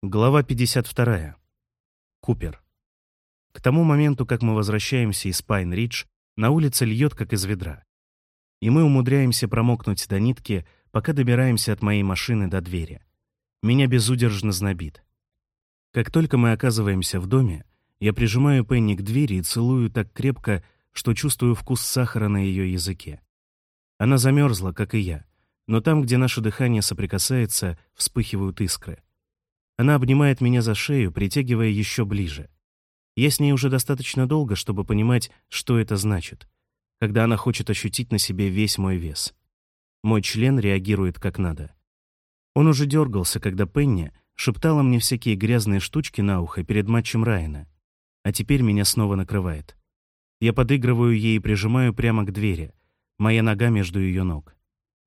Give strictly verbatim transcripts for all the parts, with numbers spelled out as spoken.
Глава пятьдесят вторая. Купер. К тому моменту, как мы возвращаемся из Пайн-Ридж, на улице льет, как из ведра. И мы умудряемся промокнуть до нитки, пока добираемся от моей машины до двери. Меня безудержно знобит. Как только мы оказываемся в доме, я прижимаю Пенни к двери и целую так крепко, что чувствую вкус сахара на ее языке. Она замерзла, как и я, но там, где наше дыхание соприкасается, вспыхивают искры. Она обнимает меня за шею, притягивая еще ближе. Я с ней уже достаточно долго, чтобы понимать, что это значит, когда она хочет ощутить на себе весь мой вес. Мой член реагирует как надо. Он уже дергался, когда Пенни шептала мне всякие грязные штучки на ухо перед матчем Райана. А теперь меня снова накрывает. Я подыгрываю ей и прижимаю прямо к двери, моя нога между ее ног.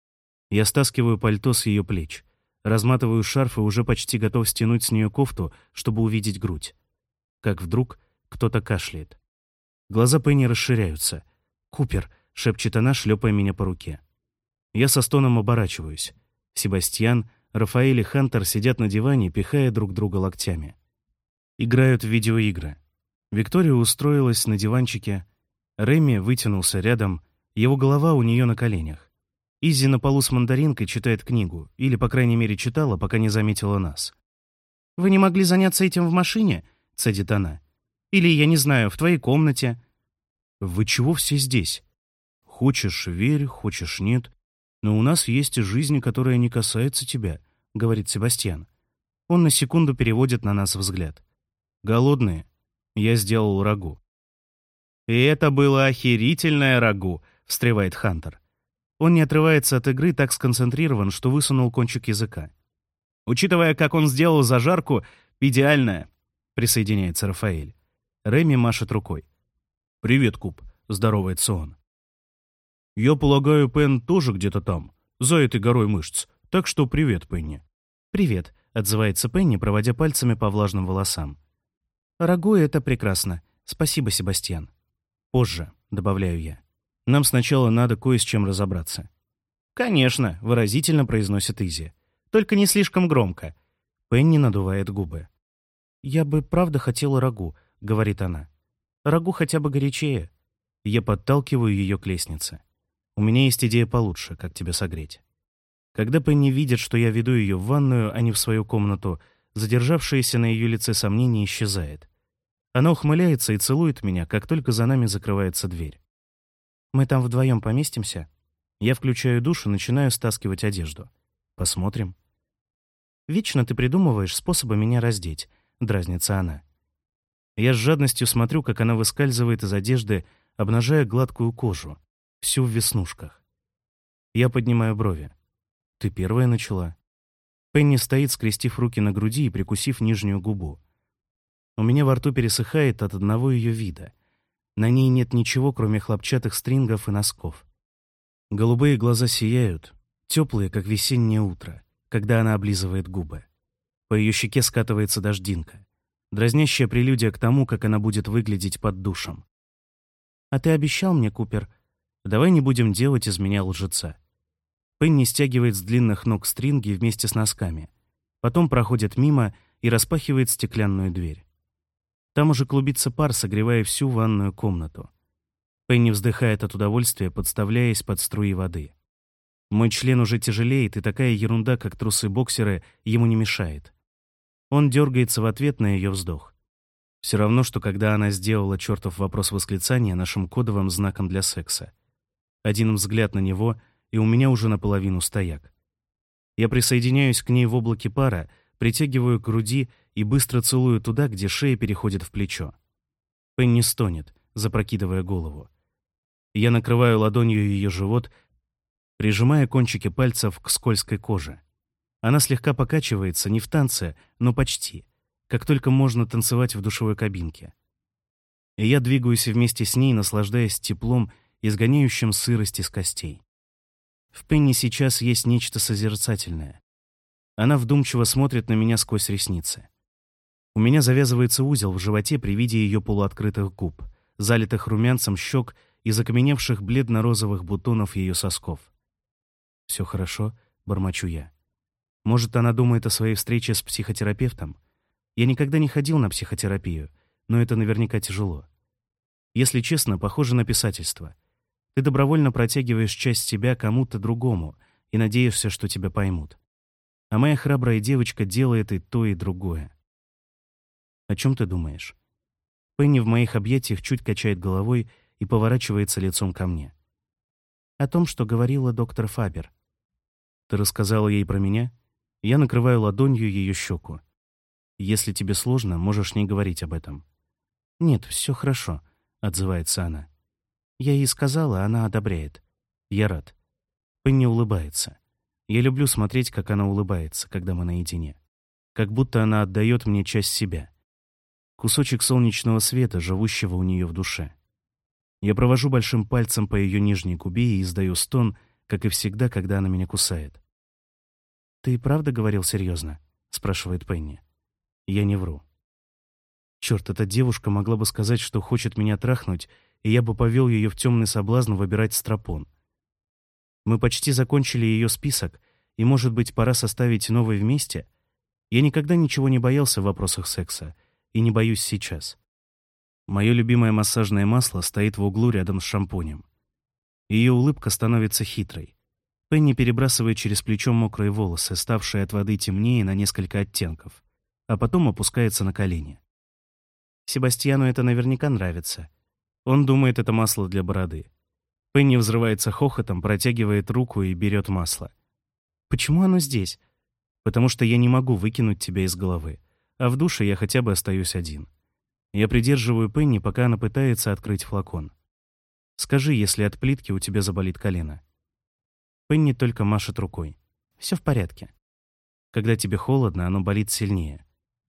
Я стаскиваю пальто с ее плеч. Разматываю шарф и уже почти готов стянуть с нее кофту, чтобы увидеть грудь. Как вдруг кто-то кашляет. Глаза Пенни расширяются. «Купер!» — шепчет она, шлепая меня по руке. Я со стоном оборачиваюсь. Себастьян, Рафаэль и Хантер сидят на диване, пихая друг друга локтями. Играют в видеоигры. Виктория устроилась на диванчике. Реми вытянулся рядом, его голова у нее на коленях. Изи на полу с мандаринкой читает книгу, или, по крайней мере, читала, пока не заметила нас. «Вы не могли заняться этим в машине?» — цедит она. «Или, я не знаю, в твоей комнате?» «Вы чего все здесь? Хочешь — верь, хочешь — нет. Но у нас есть жизнь, которая не касается тебя», — говорит Себастьян. Он на секунду переводит на нас взгляд. «Голодные? Я сделал рагу». «И это было охерительное рагу», — встревает Хантер. Он не отрывается от игры, так сконцентрирован, что высунул кончик языка. «Учитывая, как он сделал зажарку, идеальная», — присоединяется Рафаэль. Реми машет рукой. «Привет, Куб», — здоровается он. «Я полагаю, Пен тоже где-то там, за этой горой мышц, так что привет, Пенни». «Привет», — отзывается Пенни, проводя пальцами по влажным волосам. «Рагу — это прекрасно. Спасибо, Себастьян». «Позже», — добавляю я. «Нам сначала надо кое с чем разобраться». «Конечно», — выразительно произносит Изи. «Только не слишком громко». Пенни надувает губы. «Я бы правда хотела рагу», — говорит она. «Рагу хотя бы горячее». Я подталкиваю ее к лестнице. «У меня есть идея получше, как тебя согреть». Когда Пенни видит, что я веду ее в ванную, а не в свою комнату, задержавшееся на ее лице сомнение исчезает. Она ухмыляется и целует меня, как только за нами закрывается дверь. «Мы там вдвоем поместимся?» Я включаю душ и начинаю стаскивать одежду. «Посмотрим». «Вечно ты придумываешь способы меня раздеть», — дразнится она. Я с жадностью смотрю, как она выскальзывает из одежды, обнажая гладкую кожу, всю в веснушках. Я поднимаю брови. «Ты первая начала». Пенни стоит, скрестив руки на груди и прикусив нижнюю губу. У меня во рту пересыхает от одного ее вида. На ней нет ничего, кроме хлопчатых стрингов и носков. Голубые глаза сияют, теплые, как весеннее утро, когда она облизывает губы. По ее щеке скатывается дождинка, дразнящая прелюдия к тому, как она будет выглядеть под душем. «А ты обещал мне, Купер, давай не будем делать из меня лжеца». Пенни стягивает с длинных ног стринги вместе с носками, потом проходит мимо и распахивает стеклянную дверь. Там уже клубится пар, согревая всю ванную комнату. Пенни вздыхает от удовольствия, подставляясь под струи воды. Мой член уже тяжелеет, и такая ерунда, как трусы-боксеры, ему не мешает. Он дергается в ответ на ее вздох. Все равно, что когда она сделала чертов вопрос восклицания нашим кодовым знаком для секса. Один взгляд на него, и у меня уже наполовину стояк. Я присоединяюсь к ней в облаке пара, притягиваю к груди и быстро целую туда, где шея переходит в плечо. Пенни стонет, запрокидывая голову. Я накрываю ладонью ее живот, прижимая кончики пальцев к скользкой коже. Она слегка покачивается, не в танце, но почти, как только можно танцевать в душевой кабинке. И я двигаюсь вместе с ней, наслаждаясь теплом, изгоняющим сырость из костей. В Пенни сейчас есть нечто созерцательное. Она вдумчиво смотрит на меня сквозь ресницы. У меня завязывается узел в животе при виде ее полуоткрытых губ, залитых румянцем щек и закаменевших бледно-розовых бутонов ее сосков. «Все хорошо», — бормочу я. Может, она думает о своей встрече с психотерапевтом? Я никогда не ходил на психотерапию, но это наверняка тяжело. Если честно, похоже на писательство. Ты добровольно протягиваешь часть себя кому-то другому и надеешься, что тебя поймут. А моя храбрая девочка делает и то, и другое. О чем ты думаешь? Пенни в моих объятиях чуть качает головой и поворачивается лицом ко мне. О том, что говорила доктор Фабер. Ты рассказала ей про меня? Я накрываю ладонью ее щеку. Если тебе сложно, можешь не говорить об этом. Нет, все хорошо, отзывается она. Я ей сказала, она одобряет. Я рад. Пенни улыбается. Я люблю смотреть, как она улыбается, когда мы наедине. Как будто она отдает мне часть себя. Кусочек солнечного света, живущего у нее в душе. Я провожу большим пальцем по ее нижней губе и издаю стон, как и всегда, когда она меня кусает. «Ты правда говорил серьезно?» — спрашивает Пенни. Я не вру. Черт, эта девушка могла бы сказать, что хочет меня трахнуть, и я бы повел ее в темный соблазн выбирать стропон. Мы почти закончили ее список, и, может быть, пора составить новый вместе? Я никогда ничего не боялся в вопросах секса, и не боюсь сейчас. Мое любимое массажное масло стоит в углу рядом с шампунем. Ее улыбка становится хитрой. Пенни перебрасывает через плечо мокрые волосы, ставшие от воды темнее на несколько оттенков, а потом опускается на колени. Себастьяну это наверняка нравится. Он думает, это масло для бороды. Пенни взрывается хохотом, протягивает руку и берет масло. «Почему оно здесь?» «Потому что я не могу выкинуть тебя из головы, а в душе я хотя бы остаюсь один». Я придерживаю Пенни, пока она пытается открыть флакон. «Скажи, если от плитки у тебя заболит колено». Пенни только машет рукой. «Все в порядке». Когда тебе холодно, оно болит сильнее.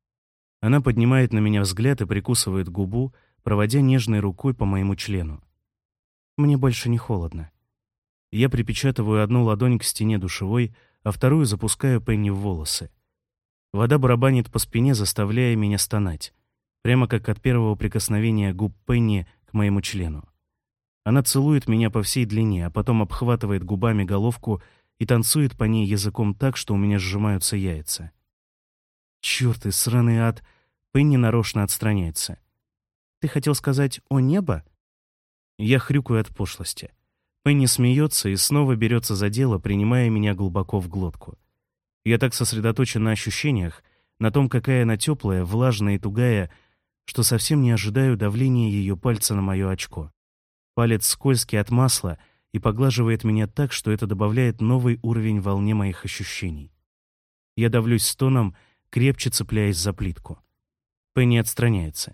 Она поднимает на меня взгляд и прикусывает губу, проводя нежной рукой по моему члену. Мне больше не холодно. Я припечатываю одну ладонь к стене душевой, а вторую запускаю Пенни в волосы. Вода барабанит по спине, заставляя меня стонать, прямо как от первого прикосновения губ Пенни к моему члену. Она целует меня по всей длине, а потом обхватывает губами головку и танцует по ней языком так, что у меня сжимаются яйца. Чёрт, и сраный ад! Пенни нарочно отстраняется. «Ты хотел сказать «о небо»?» Я хрюкаю от пошлости. Пенни смеется и снова берется за дело, принимая меня глубоко в глотку. Я так сосредоточен на ощущениях, на том, какая она теплая, влажная и тугая, что совсем не ожидаю давления ее пальца на мое очко. Палец скользкий от масла и поглаживает меня так, что это добавляет новый уровень волне моих ощущений. Я давлюсь стоном, крепче цепляясь за плитку. Пенни отстраняется.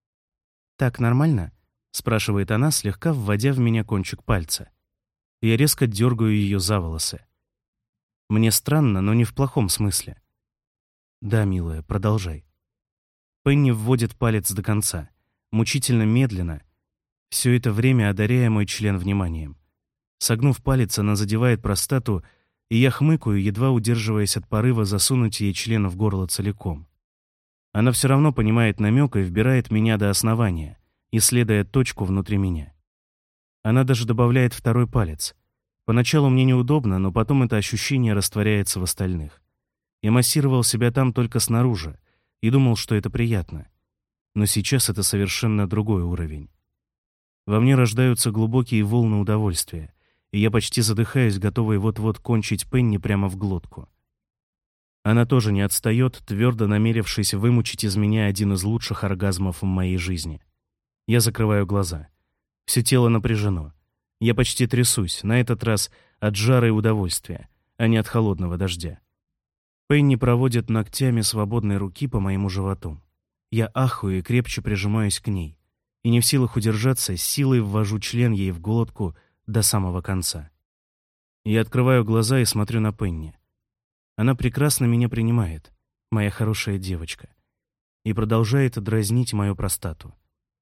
«Так нормально?» — спрашивает она, слегка вводя в меня кончик пальца. Я резко дергаю ее за волосы. Мне странно, но не в плохом смысле. «Да, милая, продолжай». Пенни вводит палец до конца, мучительно медленно, все это время одаряя мой член вниманием. Согнув палец, она задевает простату, и я хмыкаю, едва удерживаясь от порыва засунуть ей член в горло целиком. Она все равно понимает намек и вбирает меня до основания, исследуя точку внутри меня. Она даже добавляет второй палец. Поначалу мне неудобно, но потом это ощущение растворяется в остальных. Я массировал себя там только снаружи и думал, что это приятно. Но сейчас это совершенно другой уровень. Во мне рождаются глубокие волны удовольствия, и я почти задыхаюсь, готовый вот-вот кончить Пенни прямо в глотку. Она тоже не отстает, твердо намерившись вымучить из меня один из лучших оргазмов в моей жизни. Я закрываю глаза. Все тело напряжено. Я почти трясусь, на этот раз от жара и удовольствия, а не от холодного дождя. Пенни проводит ногтями свободной руки по моему животу. Я ахаю и крепче прижимаюсь к ней. И не в силах удержаться, силой ввожу член ей в глотку до самого конца. Я открываю глаза и смотрю на Пенни. Она прекрасно меня принимает, моя хорошая девочка, и продолжает дразнить мою простату.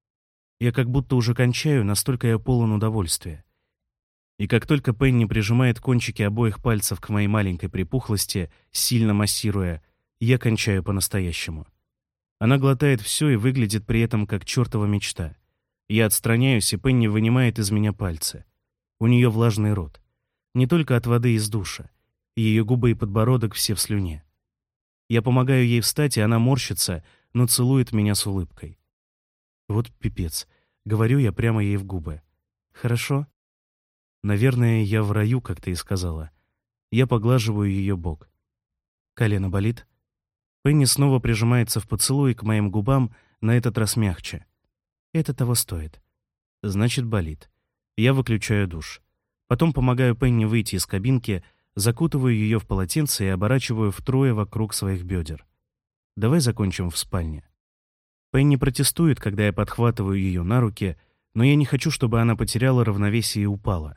Я как будто уже кончаю, настолько я полон удовольствия. И как только Пенни прижимает кончики обоих пальцев к моей маленькой припухлости, сильно массируя, я кончаю по-настоящему. Она глотает все и выглядит при этом как чертова мечта. Я отстраняюсь, и Пенни вынимает из меня пальцы. У нее влажный рот. Не только от воды из душа. Ее губы и подбородок все в слюне. Я помогаю ей встать, и она морщится, но целует меня с улыбкой. Вот пипец. Говорю я прямо ей в губы. «Хорошо?» Наверное, я в раю, как ты и сказала. Я поглаживаю ее бок. Колено болит? Пенни снова прижимается в поцелуй к моим губам, на этот раз мягче. Это того стоит. Значит, болит. Я выключаю душ. Потом помогаю Пенни выйти из кабинки, закутываю ее в полотенце и оборачиваю втрое вокруг своих бедер. Давай закончим в спальне. Пенни протестует, когда я подхватываю ее на руки, но я не хочу, чтобы она потеряла равновесие и упала.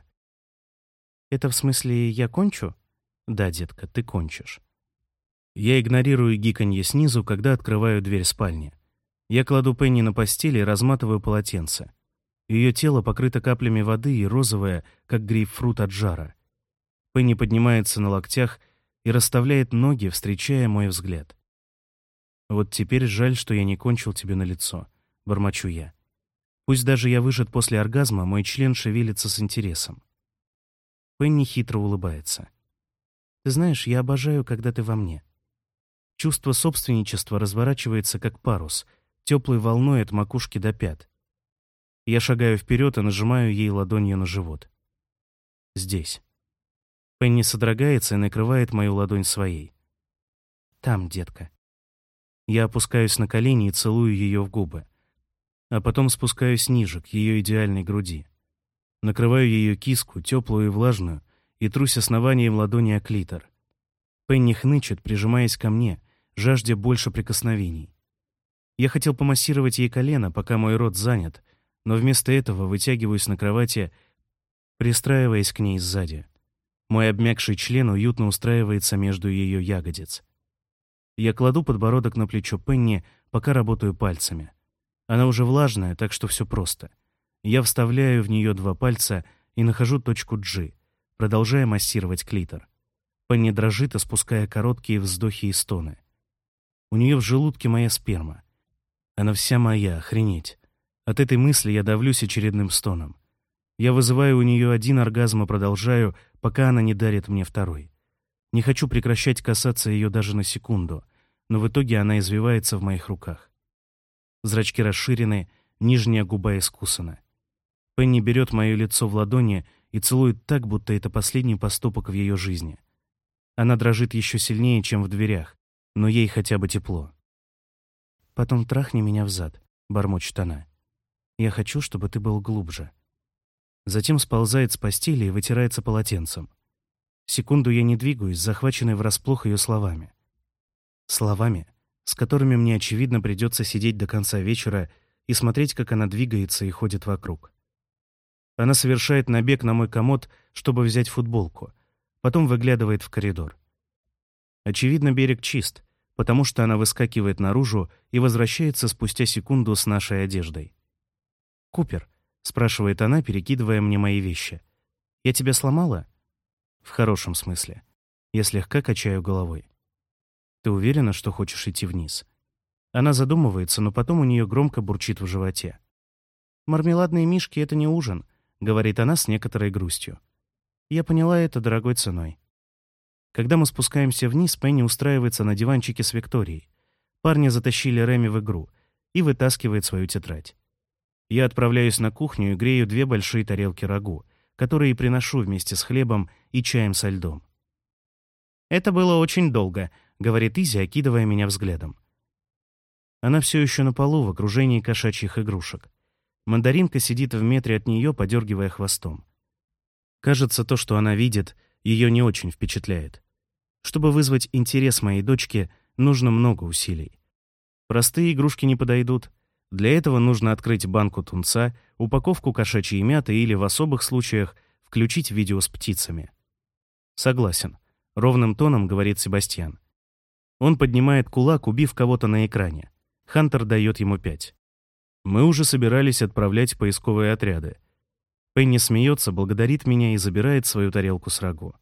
«Это в смысле я кончу?» «Да, детка, ты кончишь». Я игнорирую гиканье снизу, когда открываю дверь спальни. Я кладу Пенни на постель и разматываю полотенце. Ее тело покрыто каплями воды и розовое, как грейпфрут от жара. Пенни поднимается на локтях и расставляет ноги, встречая мой взгляд. «Вот теперь жаль, что я не кончил тебе на лицо», — бормочу я. Пусть даже я выжат после оргазма, мой член шевелится с интересом. Пенни хитро улыбается. «Ты знаешь, я обожаю, когда ты во мне». Чувство собственничества разворачивается, как парус, теплой волной от макушки до пят. Я шагаю вперед и нажимаю ей ладонью на живот. Здесь. Пенни содрогается и накрывает мою ладонь своей. «Там, детка». Я опускаюсь на колени и целую ее в губы, а потом спускаюсь ниже, к ее идеальной груди. Накрываю ее киску, теплую и влажную, и трусь основанием ладони о клитор. Пенни хнычет, прижимаясь ко мне, жаждя больше прикосновений. Я хотел помассировать ей колено, пока мой рот занят, но вместо этого вытягиваюсь на кровати, пристраиваясь к ней сзади. Мой обмякший член уютно устраивается между ее ягодиц. Я кладу подбородок на плечо Пенни, пока работаю пальцами. Она уже влажная, так что все просто. Я вставляю в нее два пальца и нахожу точку G, продолжая массировать клитор. Пенни дрожит, испуская короткие вздохи и стоны. У нее в желудке моя сперма. Она вся моя, охренеть. От этой мысли я давлюсь очередным стоном. Я вызываю у нее один оргазм и продолжаю, пока она не дарит мне второй. Не хочу прекращать касаться ее даже на секунду, но в итоге она извивается в моих руках. Зрачки расширены, нижняя губа искусана. Пенни берет мое лицо в ладони и целует так, будто это последний поступок в ее жизни. Она дрожит еще сильнее, чем в дверях, но ей хотя бы тепло. «Потом трахни меня взад», — бормочет она. «Я хочу, чтобы ты был глубже». Затем сползает с постели и вытирается полотенцем. Секунду я не двигаюсь, захваченный врасплох ее словами. Словами, с которыми мне, очевидно, придется сидеть до конца вечера и смотреть, как она двигается и ходит вокруг. Она совершает набег на мой комод, чтобы взять футболку, потом выглядывает в коридор. Очевидно, берег чист, потому что она выскакивает наружу и возвращается спустя секунду с нашей одеждой. «Купер», — спрашивает она, перекидывая мне мои вещи, — «я тебя сломала?» В хорошем смысле. Я слегка качаю головой. «Ты уверена, что хочешь идти вниз?» Она задумывается, но потом у нее громко бурчит в животе. «Мармеладные мишки — это не ужин», — говорит она с некоторой грустью. Я поняла это дорогой ценой. Когда мы спускаемся вниз, Пенни устраивается на диванчике с Викторией. Парни затащили Реми в игру и вытаскивает свою тетрадь. Я отправляюсь на кухню и грею две большие тарелки рагу, которые и приношу вместе с хлебом и чаем со льдом. «Это было очень долго», — говорит Изи, окидывая меня взглядом. Она все еще на полу в окружении кошачьих игрушек. Мандаринка сидит в метре от нее, подергивая хвостом. Кажется, то, что она видит, ее не очень впечатляет. Чтобы вызвать интерес моей дочки, нужно много усилий. Простые игрушки не подойдут. Для этого нужно открыть банку тунца, упаковку кошачьей мяты или, в особых случаях, включить видео с птицами. «Согласен», — ровным тоном говорит Себастьян. Он поднимает кулак, убив кого-то на экране. Хантер дает ему пять. Мы уже собирались отправлять поисковые отряды. Пенни смеется, благодарит меня и забирает свою тарелку с рагу.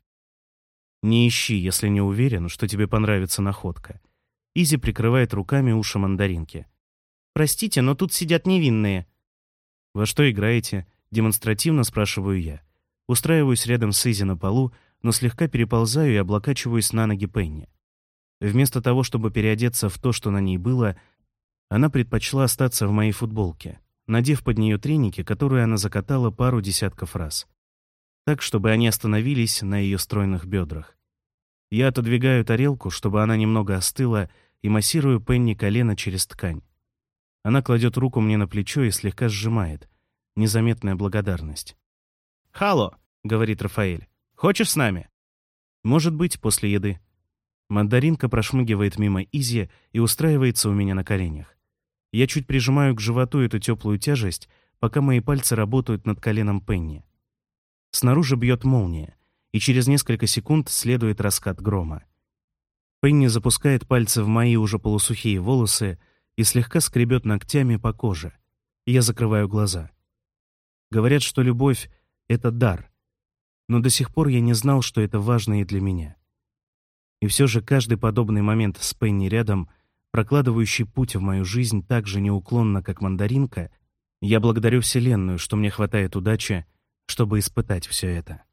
«Не ищи, если не уверен, что тебе понравится находка». Изи прикрывает руками уши мандаринки. «Простите, но тут сидят невинные». «Во что играете?» — демонстративно спрашиваю я. Устраиваюсь рядом с Изи на полу, но слегка переползаю и облокачиваюсь на ноги Пенни. Вместо того, чтобы переодеться в то, что на ней было, Она предпочла остаться в моей футболке, надев под нее треники, которые она закатала пару десятков раз, так, чтобы они остановились на ее стройных бедрах. Я отодвигаю тарелку, чтобы она немного остыла, и массирую Пенни колено через ткань. Она кладет руку мне на плечо и слегка сжимает. Незаметная благодарность. «Халло», — говорит Рафаэль, — «хочешь с нами?» «Может быть, после еды». Мандаринка прошмыгивает мимо Изи и устраивается у меня на коленях. Я чуть прижимаю к животу эту теплую тяжесть, пока мои пальцы работают над коленом Пенни. Снаружи бьет молния, и через несколько секунд следует раскат грома. Пенни запускает пальцы в мои уже полусухие волосы и слегка скребет ногтями по коже. Я закрываю глаза. Говорят, что любовь — это дар, но до сих пор я не знал, что это важно и для меня. И все же каждый подобный момент с Пенни рядом, прокладывающий путь в мою жизнь так же неуклонно, как мандаринка, я благодарю Вселенную, что мне хватает удачи, чтобы испытать все это.